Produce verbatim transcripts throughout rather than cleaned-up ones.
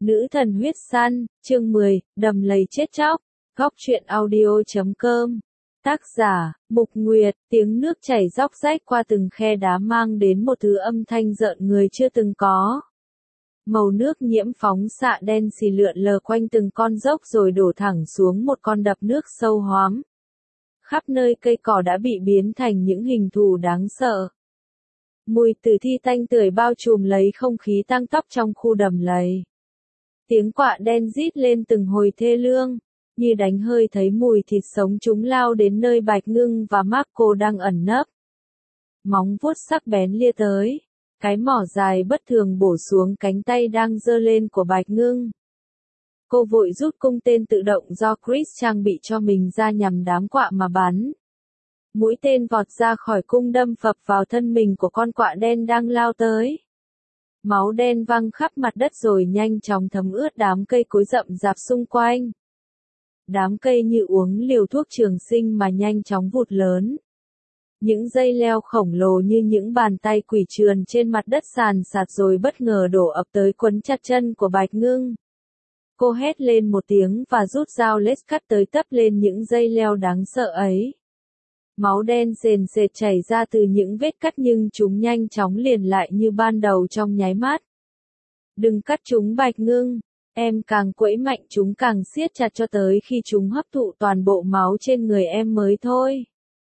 Nữ thần huyết săn, chương mười, đầm lầy chết chóc, góc truyện audio chấm com. Tác giả, Mục Nguyệt, tiếng nước chảy róc rách qua từng khe đá mang đến một thứ âm thanh rợn người chưa từng có. Màu nước nhiễm phóng xạ đen xì lượn lờ quanh từng con dốc rồi đổ thẳng xuống một con đập nước sâu hoắm. Khắp nơi cây cỏ đã bị biến thành những hình thù đáng sợ. Mùi tử thi tanh tưởi bao trùm lấy không khí tăng tóc trong khu đầm lầy. Tiếng quạ đen rít lên từng hồi thê lương, như đánh hơi thấy mùi thịt sống chúng lao đến nơi Bạch Ngưng và Marco đang ẩn nấp. Móng vuốt sắc bén lia tới, cái mỏ dài bất thường bổ xuống cánh tay đang giơ lên của Bạch Ngưng. Cô vội rút cung tên tự động do Chris trang bị cho mình ra nhằm đám quạ mà bắn. Mũi tên vọt ra khỏi cung đâm phập vào thân mình của con quạ đen đang lao tới. Máu đen văng khắp mặt đất rồi nhanh chóng thấm ướt đám cây cối rậm rạp xung quanh. Đám cây như uống liều thuốc trường sinh mà nhanh chóng vụt lớn. Những dây leo khổng lồ như những bàn tay quỷ trườn trên mặt đất sàn sạt rồi bất ngờ đổ ập tới quấn chặt chân của Bạch Ngưng. Cô hét lên một tiếng và rút dao lết cắt tới tấp lên những dây leo đáng sợ ấy. Máu đen sền sệt chảy ra từ những vết cắt nhưng chúng nhanh chóng liền lại như ban đầu trong nháy mắt. Đừng cắt chúng Bạch Ngưng, em càng quẫy mạnh chúng càng siết chặt cho tới khi chúng hấp thụ toàn bộ máu trên người em mới thôi.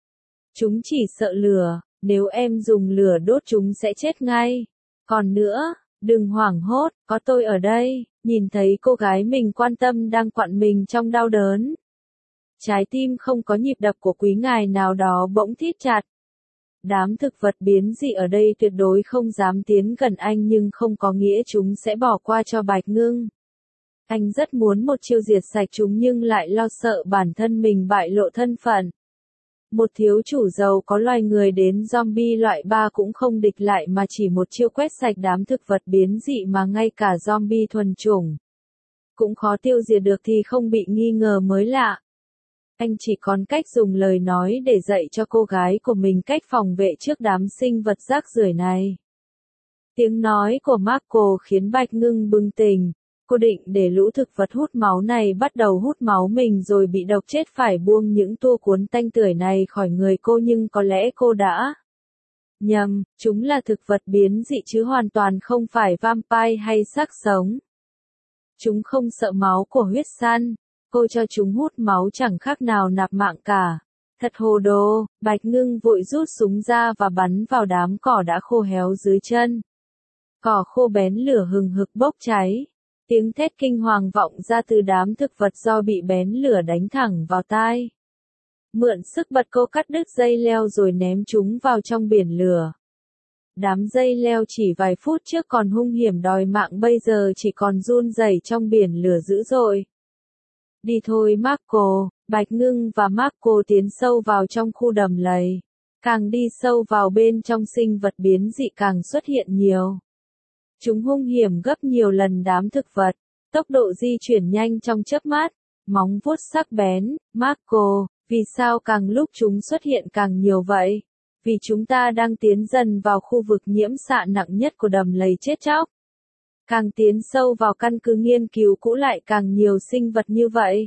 Chúng chỉ sợ lửa, nếu em dùng lửa đốt chúng sẽ chết ngay. Còn nữa, đừng hoảng hốt, có tôi ở đây. Nhìn thấy cô gái mình quan tâm đang quặn mình trong đau đớn. Trái tim không có nhịp đập của quý ngài nào đó bỗng thít chặt. Đám thực vật biến dị ở đây tuyệt đối không dám tiến gần anh nhưng không có nghĩa chúng sẽ bỏ qua cho Bạch Ngưng. Anh rất muốn một chiêu diệt sạch chúng nhưng lại lo sợ bản thân mình bại lộ thân phận. Một thiếu chủ giàu có loài người đến zombie loại ba cũng không địch lại mà chỉ một chiêu quét sạch đám thực vật biến dị mà ngay cả zombie thuần chủng cũng khó tiêu diệt được thì không bị nghi ngờ mới lạ. Anh chỉ còn cách dùng lời nói để dạy cho cô gái của mình cách phòng vệ trước đám sinh vật rác rưởi này. Tiếng nói của Marco khiến Bạch Ngưng bừng tỉnh. Cô định để lũ thực vật hút máu này bắt đầu hút máu mình rồi bị độc chết phải buông những tua cuốn tanh tưởi này khỏi người cô nhưng có lẽ cô đã nhầm, chúng là thực vật biến dị chứ hoàn toàn không phải vampire hay xác sống. Chúng không sợ máu của huyết săn, cô cho chúng hút máu chẳng khác nào nạp mạng cả. Thật hồ đồ, Bạch Ngưng vội rút súng ra và bắn vào đám cỏ đã khô héo dưới chân. Cỏ khô bén lửa hừng hực bốc cháy. Tiếng thét kinh hoàng vọng ra từ đám thực vật do bị bén lửa đánh thẳng vào tai. Mượn sức bật cô cắt đứt dây leo rồi ném chúng vào trong biển lửa. Đám dây leo chỉ vài phút trước còn hung hiểm đòi mạng bây giờ chỉ còn run rẩy trong biển lửa dữ dội. Đi thôi Marco, Bạch Ngưng và Marco tiến sâu vào trong khu đầm lầy. Càng đi sâu vào bên trong sinh vật biến dị càng xuất hiện nhiều. Chúng hung hiểm gấp nhiều lần đám thực vật, tốc độ di chuyển nhanh trong chớp mắt, móng vuốt sắc bén. Marco, vì sao càng lúc chúng xuất hiện càng nhiều vậy? Vì chúng ta đang tiến dần vào khu vực nhiễm xạ nặng nhất của đầm lầy chết chóc. Càng tiến sâu vào căn cứ nghiên cứu cũ lại càng nhiều sinh vật như vậy.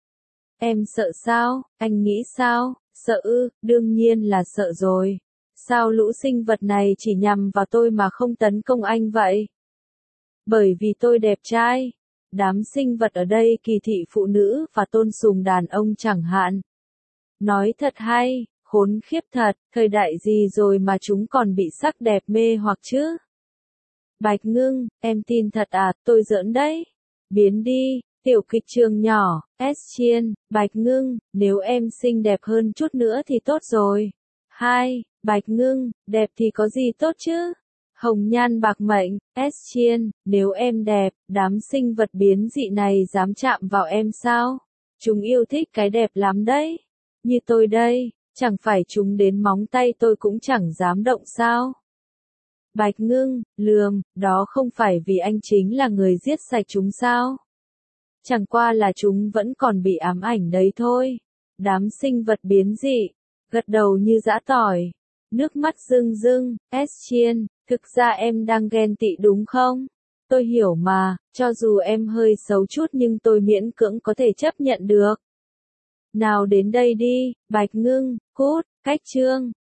Em sợ sao? Anh nghĩ sao? Sợ ư? Đương nhiên là sợ rồi. Sao lũ sinh vật này chỉ nhằm vào tôi mà không tấn công anh vậy? Bởi vì tôi đẹp trai. Đám sinh vật ở đây kỳ thị phụ nữ và tôn sùng đàn ông chẳng hạn. Nói thật hay, khốn khiếp thật, thời đại gì rồi mà chúng còn bị sắc đẹp mê hoặc chứ? Bạch Ngưng, em tin thật à, tôi giỡn đấy. Biến đi, tiểu kịch trường nhỏ, Estienne, Bạch Ngưng, nếu em xinh đẹp hơn chút nữa thì tốt rồi. Hai, Bạch Ngưng, đẹp thì có gì tốt chứ? Hồng nhan bạc mệnh, Estienne, nếu em đẹp, đám sinh vật biến dị này dám chạm vào em sao? Chúng yêu thích cái đẹp lắm đấy. Như tôi đây, chẳng phải chúng đến móng tay tôi cũng chẳng dám động sao? Bạch Ngưng, lườm, đó không phải vì anh chính là người giết sạch chúng sao? Chẳng qua là chúng vẫn còn bị ám ảnh đấy thôi. Đám sinh vật biến dị, gật đầu như giã tỏi. Nước mắt rưng rưng, Estienne, thực ra em đang ghen tị đúng không? Tôi hiểu mà, cho dù em hơi xấu chút nhưng tôi miễn cưỡng có thể chấp nhận được. Nào đến đây đi, Bạch Ngưng, cút, cách chương.